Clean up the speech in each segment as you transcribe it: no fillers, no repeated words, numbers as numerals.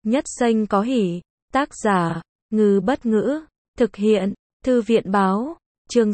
Nhất danh có hỷ. Tác giả, Ngư Bất Ngữ. Thực hiện, Thư viện Báo. Chương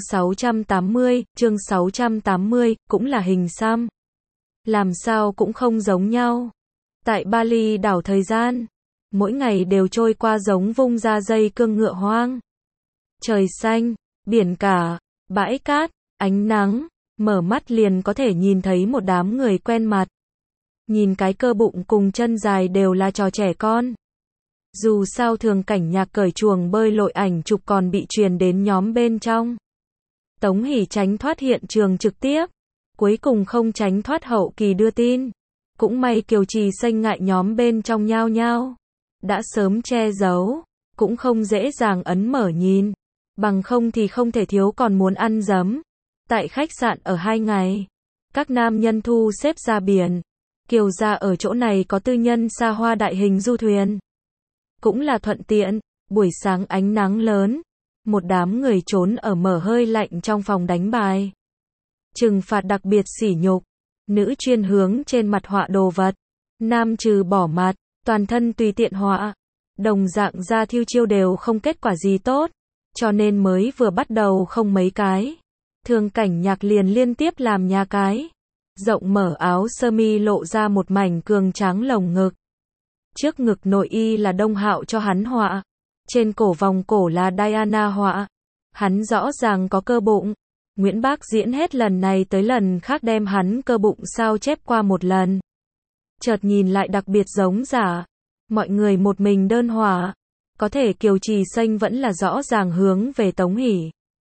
680, cũng là hình xăm. Làm sao cũng không giống nhau. Tại Bali đảo thời gian, mỗi ngày đều trôi qua giống vung ra dây cương ngựa hoang. Trời xanh, biển cả, bãi cát, ánh nắng, mở mắt liền có thể nhìn thấy một đám người quen mặt. Nhìn cái cơ bụng cùng chân dài đều là trò trẻ con. Dù sao Thường Cảnh Nhạc cởi chuồng bơi lội ảnh chụp còn bị truyền đến nhóm bên trong. Tống Hỷ tránh thoát hiện trường trực tiếp, cuối cùng không tránh thoát hậu kỳ đưa tin. Cũng may Kiều Trì Xanh ngại nhóm bên trong nhao nhao, đã sớm che giấu, cũng không dễ dàng ấn mở nhìn, bằng không thì không thể thiếu còn muốn ăn dấm. Tại khách sạn ở 2 ngày, các nam nhân thu xếp ra biển. Kiều gia ở chỗ này có tư nhân xa hoa đại hình du thuyền, cũng là thuận tiện. Buổi sáng ánh nắng lớn, một đám người trốn ở mở hơi lạnh trong phòng đánh bài. Trừng phạt đặc biệt sỉ nhục, nữ chuyên hướng trên mặt họa đồ vật, nam trừ bỏ mặt, toàn thân tùy tiện họa. Đồng dạng ra thiêu chiêu đều không kết quả gì tốt, cho nên mới vừa bắt đầu không mấy cái, Thường Cảnh Nhạc liền liên tiếp làm nhà cái. Rộng mở áo sơ mi lộ ra một mảnh cường tráng lồng ngực. Trước ngực nội y là Đông Hạo cho hắn họa, trên cổ vòng cổ là Diana họa. Hắn rõ ràng có cơ bụng. Nguyễn Bác Diễn hết lần này tới lần khác đem hắn cơ bụng sao chép qua một lần. Chợt nhìn lại đặc biệt giống giả. Mọi người một mình đơn họa. Có thể Kiều Trì Xanh vẫn là rõ ràng hướng về Tống Hỷ.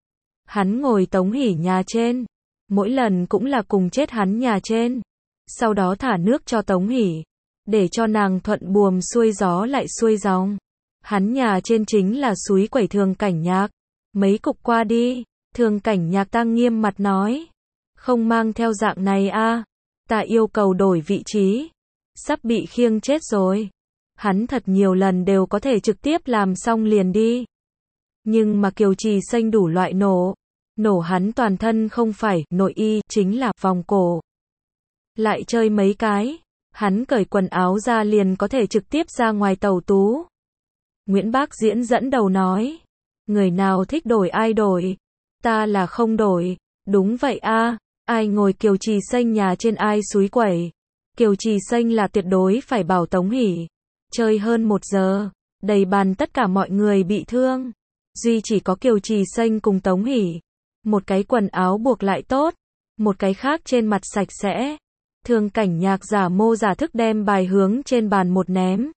Hắn ngồi Tống Hỷ nhà trên, mỗi lần cũng là cùng chết hắn nhà trên. Sau đó thả nước cho Tống Hỷ, để cho nàng thuận buồm xuôi gió lại xuôi dòng. Hắn nhà trên chính là suối quẩy Thường Cảnh Nhạc. Mấy cục qua đi, Thường Cảnh Nhạc tăng nghiêm mặt nói, không mang theo dạng này a, ta yêu cầu đổi vị trí. Sắp bị khiêng chết rồi. Hắn thật nhiều lần đều có thể trực tiếp làm xong liền đi. Nhưng mà Kiều Trì Xanh đủ loại nổ hắn toàn thân, không phải nội y, chính là vòng cổ. Lại chơi mấy cái, hắn cởi quần áo ra liền có thể trực tiếp ra ngoài tàu tú. Nguyễn Bác Diễn dẫn đầu nói, người nào thích đổi ai đổi, ta là không đổi. Đúng vậy a, ai ngồi Kiều Trì Xanh nhà trên ai suối quẩy. Kiều Trì Xanh là tuyệt đối phải bảo Tống Hỷ. Chơi hơn 1 giờ, đầy bàn tất cả mọi người bị thương. Duy chỉ có Kiều Trì Xanh cùng Tống Hỷ. Một cái quần áo buộc lại tốt, một cái khác trên mặt sạch sẽ. Thường Cảnh Nhạc giả mô giả thức đem bài hướng trên bàn một ném.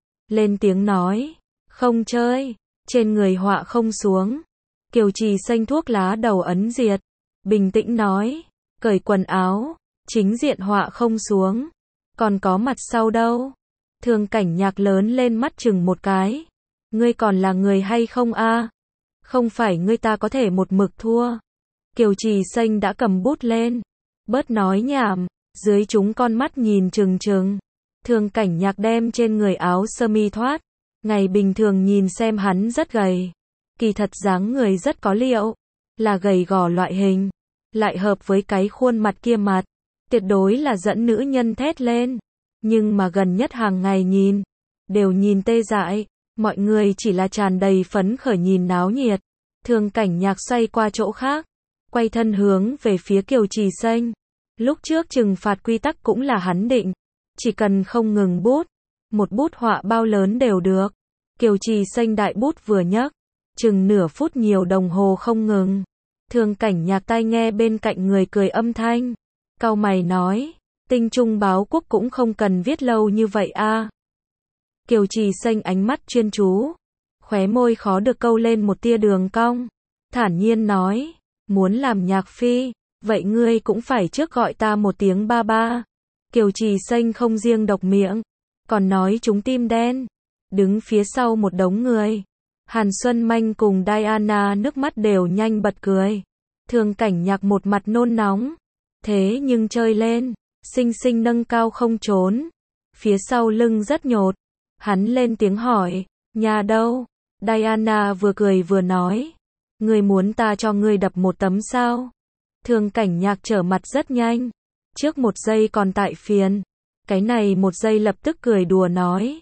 Lên tiếng nói, không chơi, trên người họa không xuống. Kiều Trì Xanh thuốc lá đầu ấn diệt, bình tĩnh nói, cởi quần áo, chính diện họa không xuống, còn có mặt sau đâu. Thường Cảnh Nhạc lớn lên mắt chừng một cái, ngươi còn là người hay không a? Không phải ngươi ta có thể một mực thua. Kiều Trì Xanh đã cầm bút lên, bớt nói nhảm, dưới chúng con mắt nhìn trừng trừng. Thường Cảnh Nhạc đem trên người áo sơ mi thoát. Ngày bình thường nhìn xem hắn rất gầy, kỳ thật dáng người rất có liệu, là gầy gò loại hình, lại hợp với cái khuôn mặt kia mặt, tuyệt đối là dẫn nữ nhân thét lên. Nhưng mà gần nhất hàng ngày nhìn, đều nhìn tê dại, mọi người chỉ là tràn đầy phấn khởi nhìn náo nhiệt. Thường Cảnh Nhạc xoay qua chỗ khác, quay thân hướng về phía Kiều Trì Xanh. Lúc trước trừng phạt quy tắc cũng là hắn định, chỉ cần không ngừng bút, một bút họa bao lớn đều được. Kiều Trì Xanh đại bút vừa nhấc, chừng nửa phút nhiều đồng hồ không ngừng. Thường Cảnh Nhạc tai nghe bên cạnh người cười âm thanh, cau mày nói, Tinh Trung Báo Quốc cũng không cần viết lâu như vậy a. Kiều Trì Xanh ánh mắt chuyên chú, khóe môi khó được câu lên một tia đường cong, thản nhiên nói, muốn làm nhạc phi, vậy ngươi cũng phải trước gọi ta một tiếng ba ba. Kiều Trì Xanh không riêng độc miệng, còn nói chúng tim đen. Đứng phía sau một đống người, Hàn Xuân Manh cùng Diana nước mắt đều nhanh bật cười. Thường Cảnh Nhạc một mặt nôn nóng, thế nhưng chơi lên, xinh xinh nâng cao không trốn. Phía sau lưng rất nhột, hắn lên tiếng hỏi, nhà đâu? Diana vừa cười vừa nói, ngươi muốn ta cho ngươi đập một tấm sao? Thường Cảnh Nhạc trở mặt rất nhanh, trước 1 giây còn tại phiền, cái này 1 giây lập tức cười đùa nói,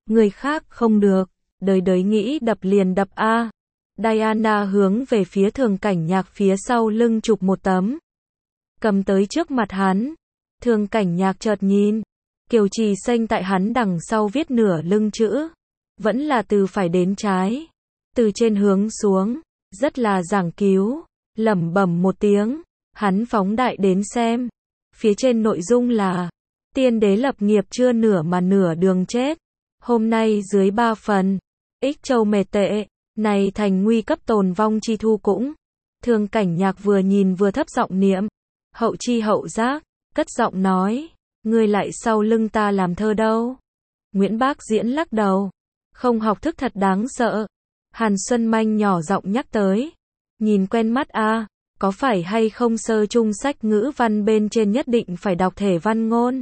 Người khác không được, đời đời nghĩ đập liền đập a. Diana hướng về phía Thường Cảnh Nhạc phía sau lưng chụp một tấm. Cầm tới trước mặt hắn. Thường Cảnh Nhạc chợt nhìn. Kiều Trì Xanh tại hắn đằng sau viết nửa lưng chữ. Vẫn là từ phải đến trái. Từ trên hướng xuống. Rất là giảng cứu. Lẩm bẩm một tiếng. Hắn phóng đại đến xem. Phía trên nội dung là tiên đế lập nghiệp chưa nửa mà nửa đường chết. Hôm nay dưới 3 phần. Ích châu mệt tệ. Này thành nguy cấp tồn vong chi thu cũng. Thường Cảnh Nhạc vừa nhìn vừa thấp giọng niệm. Hậu chi hậu giác. Cất giọng nói. Ngươi lại sau lưng ta làm thơ đâu. Nguyễn Bác Diễn lắc đầu. Không học thức thật đáng sợ. Hàn Xuân Manh nhỏ giọng nhắc tới. Nhìn quen mắt a. Có phải hay không sơ chung sách ngữ văn bên trên nhất định phải đọc thể văn ngôn?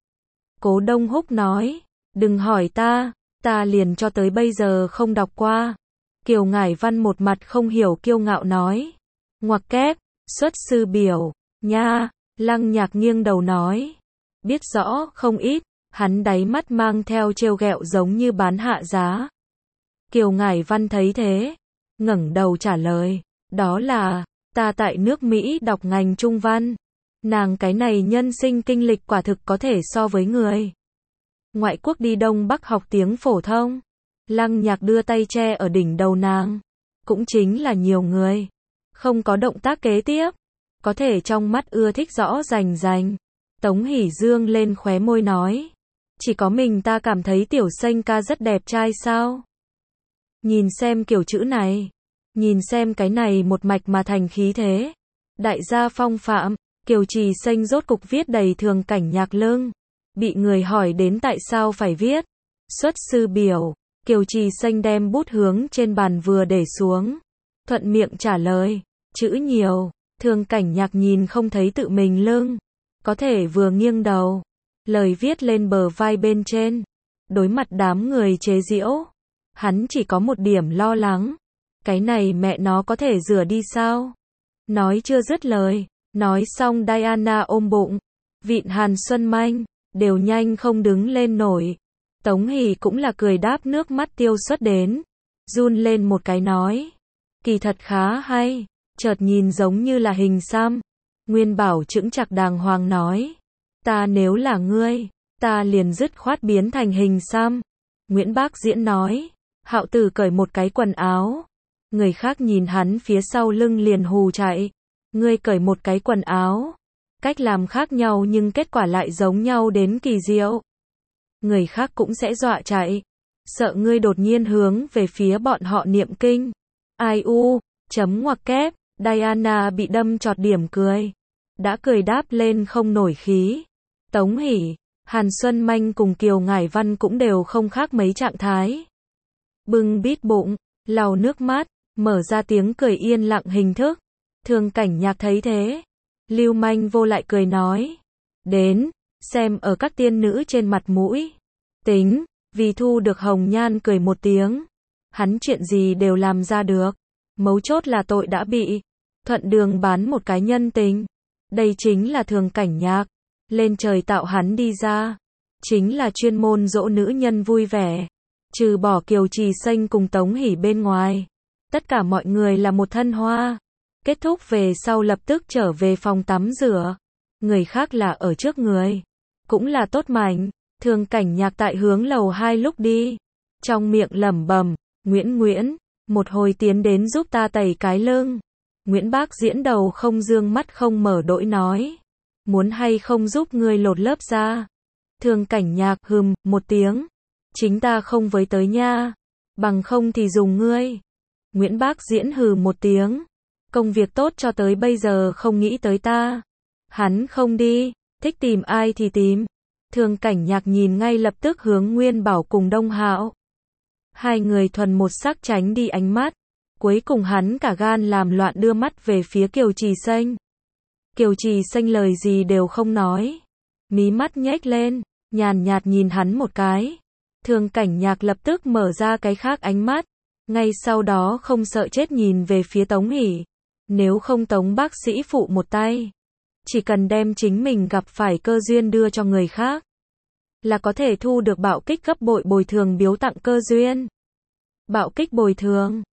Cố Đông Húc nói. Đừng hỏi ta liền cho tới bây giờ không đọc qua. Kiều Ngải Văn một mặt không hiểu kiêu ngạo nói. Ngoặc kép, xuất sư biểu, nha. Lăng Nhạc nghiêng đầu nói. Biết rõ không ít, hắn đáy mắt mang theo trêu ghẹo giống như bán hạ giá. Kiều Ngải Văn thấy thế, ngẩng đầu trả lời. Đó là, ta tại nước Mỹ đọc ngành Trung văn. Nàng cái này nhân sinh kinh lịch quả thực có thể so với người ngoại quốc đi Đông Bắc học tiếng phổ thông. Lăng Nhạc đưa tay che ở đỉnh đầu nàng. Cũng chính là nhiều người không có động tác kế tiếp, có thể trong mắt ưa thích rõ rành rành. Tống Hỷ Dương lên khóe môi nói. Chỉ có mình ta cảm thấy Tiểu Xanh ca rất đẹp trai sao? Nhìn xem kiểu chữ này. Nhìn xem cái này một mạch mà thành khí thế. Đại gia phong phạm. Kiều Trì Xanh rốt cục viết đầy Thường Cảnh Nhạc lưng. Bị người hỏi đến tại sao phải viết. Xuất sư biểu. Kiều Trì Xanh đem bút hướng trên bàn vừa để xuống. Thuận miệng trả lời. Chữ nhiều. Thường Cảnh Nhạc nhìn không thấy tự mình lưng. Có thể vừa nghiêng đầu. Lời viết lên bờ vai bên trên. Đối mặt đám người chế giễu. Hắn chỉ có một điểm lo lắng. Cái này mẹ nó có thể rửa đi sao? Nói chưa dứt lời. Nói xong Diana ôm bụng. Vịn Hàn Xuân Manh. Đều nhanh không đứng lên nổi. Tống Hỷ cũng là cười đáp nước mắt tiêu xuất đến. Run lên một cái nói. Kỳ thật khá hay. Chợt nhìn giống như là hình xăm. Nguyên Bảo chững chạc đàng hoàng nói. Ta nếu là ngươi, ta liền dứt khoát biến thành hình xăm. Nguyễn Bác Diễn nói. Hạo Tử cởi một cái quần áo. Người khác nhìn hắn phía sau lưng liền hù chạy. Ngươi cởi một cái quần áo. Cách làm khác nhau nhưng kết quả lại giống nhau đến kỳ diệu. Người khác cũng sẽ dọa chạy. Sợ ngươi đột nhiên hướng về phía bọn họ niệm kinh. Ai u, chấm ngoặc kép. Diana bị đâm chọt điểm cười. Đã cười đáp lên không nổi khí. Tống Hỷ, Hàn Xuân Manh cùng Kiều Ngải Văn cũng đều không khác mấy trạng thái. Bưng bít bụng, lau nước mắt, mở ra tiếng cười yên lặng hình thức. Thường Cảnh Nhạc thấy thế. Lưu manh vô lại cười nói. Đến, xem ở các tiên nữ trên mặt mũi. Tính, vì thu được hồng nhan cười một tiếng. Hắn chuyện gì đều làm ra được. Mấu chốt là tội đã bị. Thuận đường bán một cái nhân tình. Đây chính là Thường Cảnh Nhạc. Lên trời tạo hắn đi ra. Chính là chuyên môn dỗ nữ nhân vui vẻ. Trừ bỏ Kiều Trì Xanh cùng Tống Hỷ bên ngoài. Tất cả mọi người là một thân hoa. Kết thúc về sau lập tức trở về phòng tắm rửa. Người khác là ở trước người. Cũng là tốt mảnh. Thường Cảnh Nhạc tại hướng lầu 2 lúc đi. Trong miệng lẩm bẩm. Nguyễn, một hồi tiến đến giúp ta tẩy cái lưng. Nguyễn Bác Diễn đầu không dương mắt không mở đỗi nói. Muốn hay không giúp ngươi lột lớp da. Thường Cảnh Nhạc một tiếng. Chính ta không với tới nha. Bằng không thì dùng ngươi. Nguyễn Bác Diễn một tiếng. Công việc tốt cho tới bây giờ không nghĩ tới ta. Hắn không đi. Thích tìm ai thì tìm. Thường Cảnh Nhạc nhìn ngay lập tức hướng Nguyên Bảo cùng Đông Hạo. Hai người thuần một sắc tránh đi ánh mắt. Cuối cùng hắn cả gan làm loạn đưa mắt về phía Kiều Trì Xanh. Kiều Trì Xanh lời gì đều không nói. Mí mắt nhếch lên, nhàn nhạt nhìn hắn một cái. Thường Cảnh Nhạc lập tức mở ra cái khác ánh mắt. Ngay sau đó không sợ chết nhìn về phía Tống Hỷ. Nếu không Tống bác sĩ phụ một tay. Chỉ cần đem chính mình gặp phải cơ duyên đưa cho người khác. là có thể thu được bạo kích gấp bội bồi thường biếu tặng cơ duyên. Bạo kích bồi thường